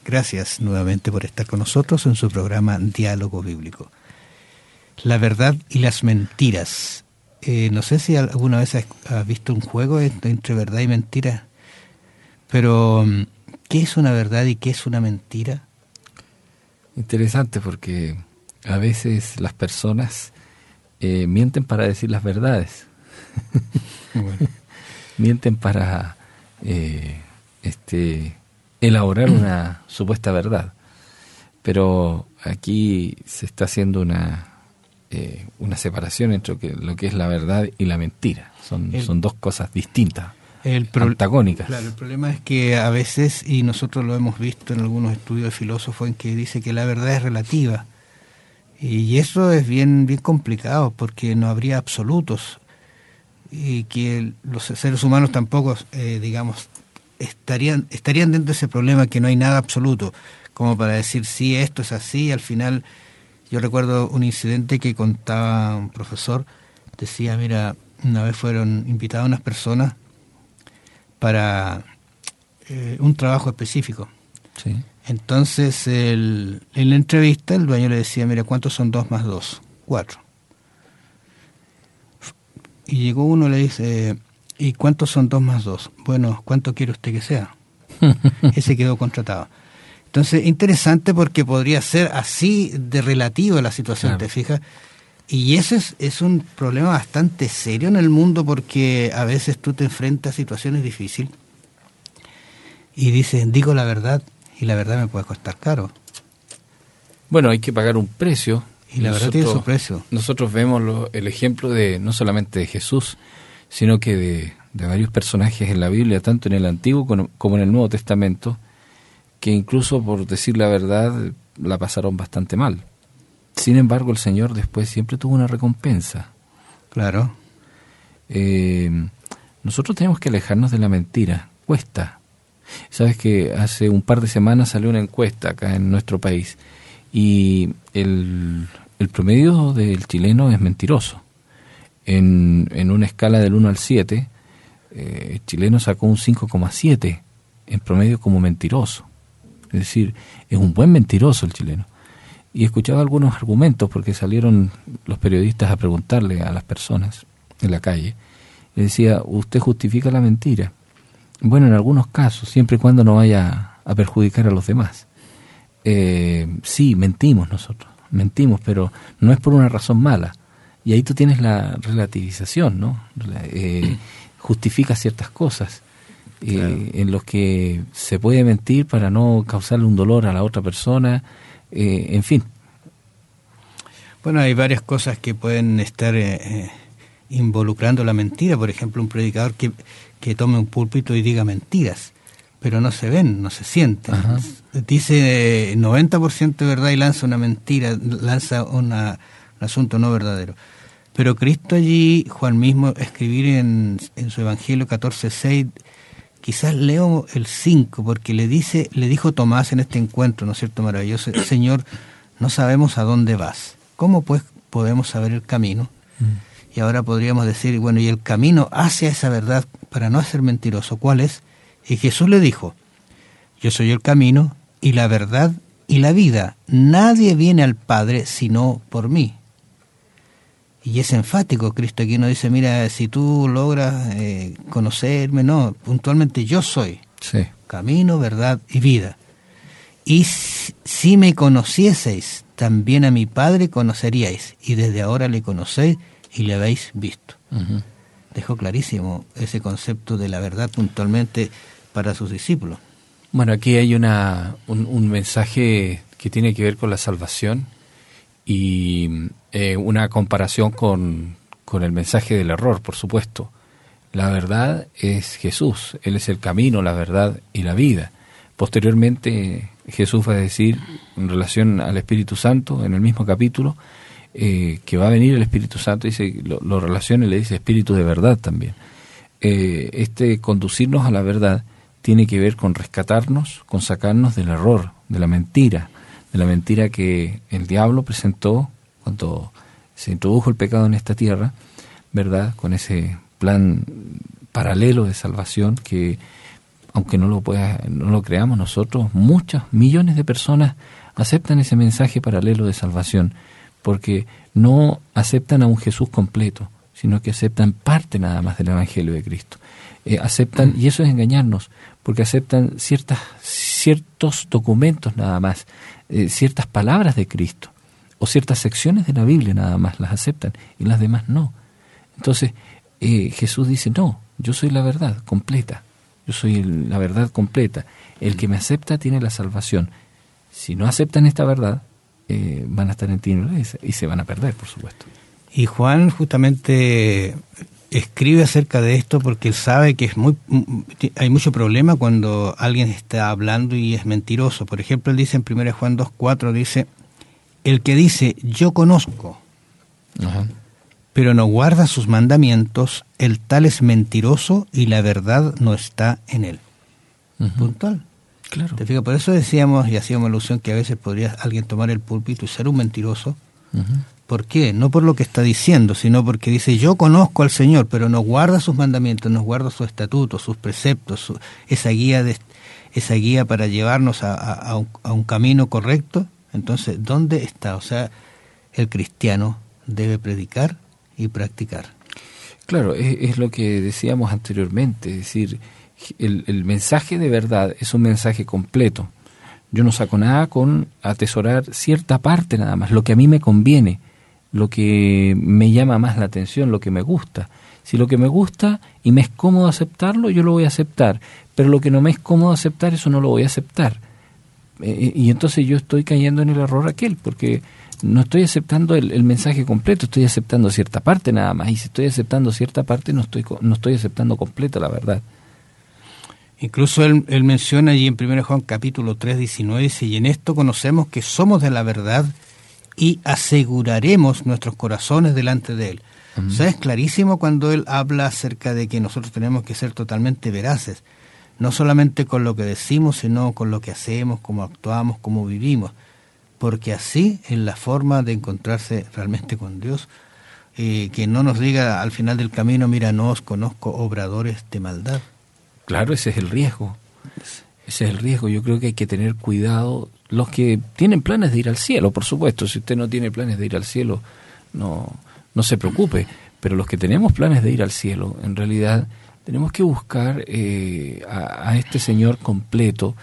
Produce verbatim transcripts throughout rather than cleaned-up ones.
Gracias nuevamente por estar con nosotros en su programa Diálogo Bíblico. La verdad y las mentiras. Eh, no sé si alguna vez has, has visto un juego entre verdad y mentira, pero ¿qué es una verdad y qué es una mentira? Interesante, porque a veces las personas eh, mienten para decir las verdades. Bueno. Mienten para eh, este elaborar una supuesta verdad. Pero aquí se está haciendo una eh, una separación entre lo que, lo que es la verdad y la mentira. Son, el, son dos cosas distintas, el pro, antagónicas. Claro, el problema es que a veces, y nosotros lo hemos visto en algunos estudios de filósofos, en que dice que la verdad es relativa. Y eso es bien, bien complicado, porque no habría absolutos. Y que los seres humanos tampoco, eh, digamos, estarían estarían dentro de ese problema que no hay nada absoluto, como para decir, sí, esto es así, y al final, yo recuerdo un incidente que contaba un profesor, decía, mira, una vez fueron invitadas unas personas para eh, un trabajo específico. Sí. Entonces, el, en la entrevista, el dueño le decía, mira, ¿cuántos son dos más dos? Cuatro. Y llegó uno y le dice, ¿y cuántos son dos más dos? Bueno, ¿cuánto quiere usted que sea? Ese quedó contratado. Entonces, interesante porque podría ser así de relativo la situación, claro. ¿Te fijas? Y ese es, es un problema bastante serio en el mundo, porque a veces tú te enfrentas a situaciones difíciles y dices, digo la verdad, y la verdad me puede costar caro. Bueno, hay que pagar un precio. Y la nosotros, verdad tiene su precio. Nosotros vemos lo, el ejemplo de no solamente de Jesús, sino que de, de varios personajes en la Biblia, tanto en el Antiguo como, como en el Nuevo Testamento, que incluso por decir la verdad la pasaron bastante mal. Sin embargo, el Señor después siempre tuvo una recompensa. Claro. Eh, nosotros tenemos que alejarnos de la mentira. Cuesta. Sabes que hace un par de semanas salió una encuesta acá en nuestro país, y el, el promedio del chileno es mentiroso. En, en una escala del uno al siete, eh, el chileno sacó un cinco coma siete en promedio como mentiroso. Es decir, es un buen mentiroso el chileno. Y escuchaba algunos argumentos, porque salieron los periodistas a preguntarle a las personas en la calle. Le decía, ¿usted justifica la mentira? Bueno, en algunos casos, siempre y cuando no vaya a perjudicar a los demás. Eh, sí, mentimos nosotros, mentimos, pero no es por una razón mala. Y ahí tú tienes la relativización, ¿no? Eh, justifica ciertas cosas eh, claro. en los que se puede mentir para no causarle un dolor a la otra persona, eh, en fin. Bueno, hay varias cosas que pueden estar eh, eh, involucrando la mentira. Por ejemplo, un predicador que, que tome un púlpito y diga mentiras, pero no se ven, no se sienten. Ajá. Dice noventa por ciento de verdad y lanza una mentira, lanza una, un asunto no verdadero. Pero Cristo allí, Juan mismo, escribir en, en su Evangelio catorce seis, quizás leo el cinco, porque le dice, le dijo Tomás en este encuentro, ¿no es cierto, maravilloso? Señor, no sabemos a dónde vas. ¿Cómo pues podemos saber el camino? Mm. Y ahora podríamos decir, bueno, y el camino hacia esa verdad, para no ser mentiroso, ¿cuál es? Y Jesús le dijo, yo soy el camino y la verdad y la vida. Nadie viene al Padre sino por mí. Y es enfático, Cristo aquí no dice, mira, si tú logras eh, conocerme, no, puntualmente yo soy. Sí. Camino, verdad y vida. Y si, si me conocieseis, también a mi Padre conoceríais, y desde ahora le conocéis y le habéis visto. Uh-huh. Dejó clarísimo ese concepto de la verdad puntualmente para sus discípulos. Bueno, aquí hay una un, un mensaje que tiene que ver con la salvación y eh, una comparación con, con el mensaje del error, por supuesto. La verdad es Jesús, Él es el camino, la verdad y la vida. Posteriormente Jesús va a decir en relación al Espíritu Santo, en el mismo capítulo, eh, que va a venir el Espíritu Santo, dice, lo, lo relaciona y le dice Espíritu de verdad también. Eh, este conducirnos a la verdad tiene que ver con rescatarnos, con sacarnos del error, de la mentira, de la mentira que el diablo presentó cuando se introdujo el pecado en esta tierra, ¿verdad? Con ese plan paralelo de salvación que aunque no lo pueda, no lo creamos nosotros, muchos millones de personas aceptan ese mensaje paralelo de salvación, porque no aceptan a un Jesús completo, sino que aceptan parte nada más del Evangelio de Cristo. Eh, aceptan, y eso es engañarnos, porque aceptan ciertas, ciertos documentos nada más, eh, ciertas palabras de Cristo, o ciertas secciones de la Biblia nada más las aceptan, y las demás no. Entonces, eh, Jesús dice, no, yo soy la verdad completa, yo soy el, la verdad completa, el que me acepta tiene la salvación. Si no aceptan esta verdad, eh, van a estar en tinieblas y se van a perder, por supuesto. Y Juan justamente escribe acerca de esto porque él sabe que es muy hay mucho problema cuando alguien está hablando y es mentiroso. Por ejemplo, él dice en primera Juan dos cuatro, dice, el que dice, yo conozco, Ajá. pero no guarda sus mandamientos, el tal es mentiroso y la verdad no está en él. Uh-huh. Puntual. Claro. ¿Te fijas? Por eso decíamos y hacíamos alusión que a veces podría alguien tomar el púlpito y ser un mentiroso. Uh-huh. ¿Por qué? No por lo que está diciendo, sino porque dice, yo conozco al Señor, pero no guarda sus mandamientos, no guarda sus estatutos, sus preceptos, su, esa guía de, esa guía para llevarnos a, a, a, un, a un camino correcto. Entonces, ¿dónde está? O sea, el cristiano debe predicar y practicar. Claro, es, es lo que decíamos anteriormente, es decir, el, el mensaje de verdad es un mensaje completo. Yo no saco nada con atesorar cierta parte nada más, lo que a mí me conviene, lo que me llama más la atención, lo que me gusta. Si lo que me gusta y me es cómodo aceptarlo, yo lo voy a aceptar, pero lo que no me es cómodo aceptar, eso no lo voy a aceptar. Eh, y entonces yo estoy cayendo en el error aquel, porque no estoy aceptando el, el mensaje completo, estoy aceptando cierta parte nada más, y si estoy aceptando cierta parte, no estoy no estoy aceptando completa la verdad. Incluso él, él menciona allí en primera Juan capítulo tres, diecinueve, dice, y en esto conocemos que somos de la verdad y aseguraremos nuestros corazones delante de él. Uh-huh. O sea, es clarísimo cuando él habla acerca de que nosotros tenemos que ser totalmente veraces, no solamente con lo que decimos, sino con lo que hacemos, cómo actuamos, cómo vivimos, porque así es la forma de encontrarse realmente con Dios, eh, que no nos diga al final del camino, mira, no os conozco, obradores de maldad. Claro, ese es el riesgo. Ese es el riesgo. Yo creo que hay que tener cuidado. Los que tienen planes de ir al cielo, por supuesto. Si usted no tiene planes de ir al cielo, no, no se preocupe. Pero los que tenemos planes de ir al cielo, en realidad tenemos que buscar eh, a, a este Señor completo.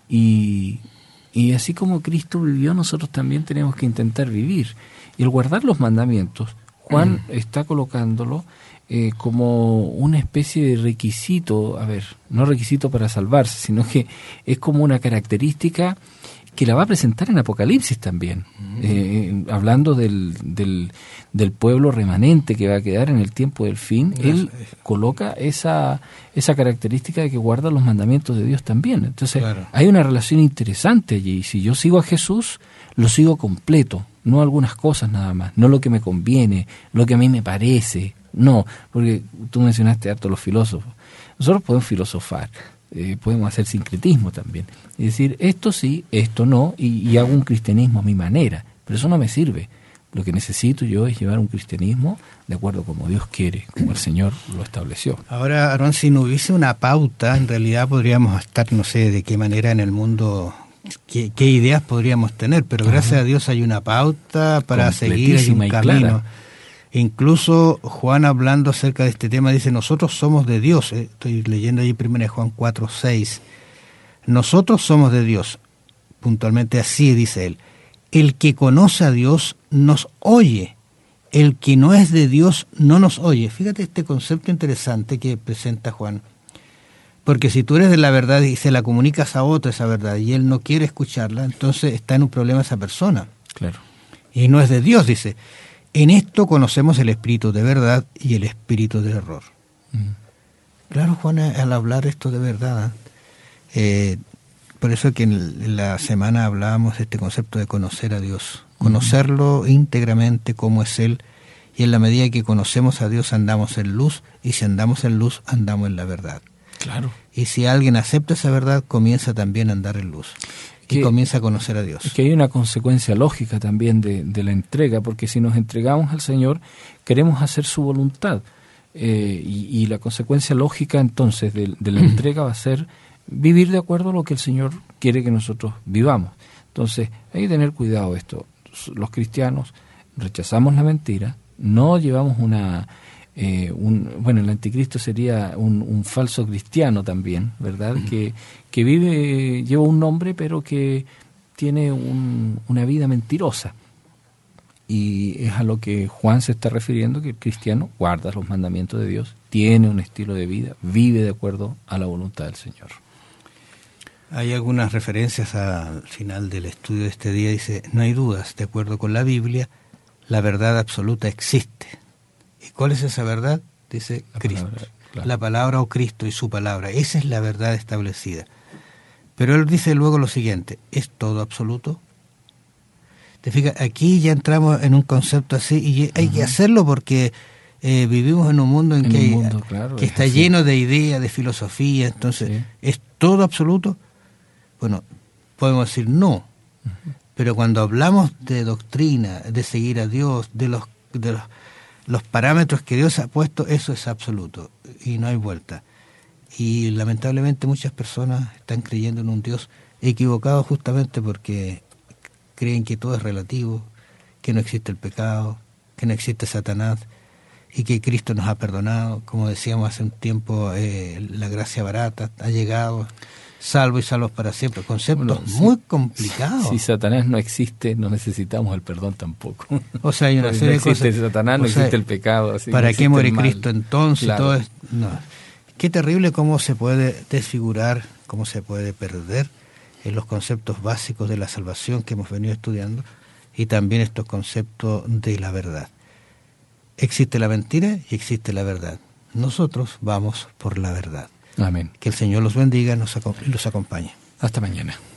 Y, y así como Cristo vivió, nosotros también tenemos que intentar vivir. Y el guardar los mandamientos, Juan mm. está colocándolo Eh, como una especie de requisito, a ver, no requisito para salvarse, sino que es como una característica que la va a presentar en Apocalipsis también, mm. eh, hablando del, del, del pueblo remanente que va a quedar en el tiempo del fin. Él coloca esa, esa característica de que guarda los mandamientos de Dios también. Entonces, claro, hay una relación interesante allí. Si yo sigo a Jesús, lo sigo completo, no algunas cosas nada más, no lo que me conviene, lo que a mí me parece. No, porque tú mencionaste harto los filósofos. Nosotros podemos filosofar, eh, podemos hacer sincretismo también. Es decir, esto sí, esto no, y, y hago un cristianismo a mi manera. Pero eso no me sirve. Lo que necesito yo es llevar un cristianismo de acuerdo como Dios quiere, como el Señor lo estableció. Ahora, Aarón, si no hubiese una pauta, en realidad podríamos estar, no sé de qué manera en el mundo, qué, qué ideas podríamos tener, pero Ajá. gracias a Dios hay una pauta para seguir, hay un camino. Clara. Incluso Juan, hablando acerca de este tema, dice, nosotros somos de Dios. Eh, estoy leyendo ahí primero Juan cuatro, seis. Nosotros somos de Dios. Puntualmente así dice él. El que conoce a Dios nos oye. El que no es de Dios no nos oye. Fíjate este concepto interesante que presenta Juan. Porque si tú eres de la verdad y se la comunicas a otro esa verdad y él no quiere escucharla, entonces está en un problema esa persona. Claro. Y no es de Dios, dice. En esto conocemos el espíritu de verdad y el espíritu de error. Mm. Claro, Juan, al hablar esto de verdad, eh, por eso que en la semana hablábamos de este concepto de conocer a Dios, conocerlo mm. íntegramente como es Él, y en la medida que conocemos a Dios andamos en luz, y si andamos en luz andamos en la verdad. Claro. Y si alguien acepta esa verdad, comienza también a andar en luz. Que, y comienza a conocer a Dios. Es que hay una consecuencia lógica también de, de la entrega, porque si nos entregamos al Señor, queremos hacer su voluntad. Eh, y, y la consecuencia lógica entonces de, de la entrega va a ser vivir de acuerdo a lo que el Señor quiere que nosotros vivamos. Entonces, hay que tener cuidado esto. Los cristianos rechazamos la mentira, no llevamos una... Eh, un, bueno, el anticristo sería un, un falso cristiano también, ¿verdad? Que, que vive, lleva un nombre, pero que tiene un, una vida mentirosa. Y es a lo que Juan se está refiriendo, que el cristiano guarda los mandamientos de Dios, tiene un estilo de vida, vive de acuerdo a la voluntad del Señor. Hay algunas referencias al final del estudio de este día, dice, no hay dudas, de acuerdo con la Biblia, la verdad absoluta existe. ¿Y cuál es esa verdad? Dice la Cristo. Palabra, claro. La palabra o Cristo y su palabra. Esa es la verdad establecida. Pero él dice luego lo siguiente, ¿es todo absoluto? ¿Te fijas? Aquí ya entramos en un concepto así y hay uh-huh. que hacerlo porque eh, vivimos en un mundo en, en que, hay, mundo, claro, que está así. Lleno de ideas, de filosofía. Entonces, sí. ¿es todo absoluto? Bueno, podemos decir no. Uh-huh. Pero cuando hablamos de doctrina, de seguir a Dios, de los... de los los parámetros que Dios ha puesto, eso es absoluto y no hay vuelta. Y lamentablemente muchas personas están creyendo en un Dios equivocado justamente porque creen que todo es relativo, que no existe el pecado, que no existe Satanás y que Cristo nos ha perdonado. Como decíamos hace un tiempo, eh, la gracia barata ha llegado, salvo y salvos para siempre. Conceptos bueno, muy si, complicados. Si Satanás no existe, no necesitamos el perdón tampoco. O sea, hay una serie de cosas. No existe Satanás, no existe el pecado. Así ¿Para no qué muere Cristo entonces? Claro. Todo es, no. Qué terrible cómo se puede desfigurar, cómo se puede perder en los conceptos básicos de la salvación que hemos venido estudiando y también estos conceptos de la verdad. Existe la mentira y existe la verdad. Nosotros vamos por la verdad. Amén. Que el Señor los bendiga y los acompañe. Hasta mañana.